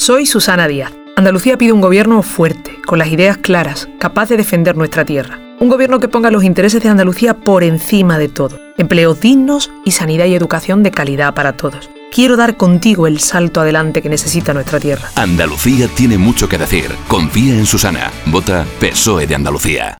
Soy Susana Díaz. Andalucía pide un gobierno fuerte, con las ideas claras, capaz de defender nuestra tierra. Un gobierno que ponga los intereses de Andalucía por encima de todo. Empleos dignos y sanidad y educación de calidad para todos. Quiero dar contigo el salto adelante que necesita nuestra tierra. Andalucía tiene mucho que decir. Confía en Susana. Vota PSOE de Andalucía.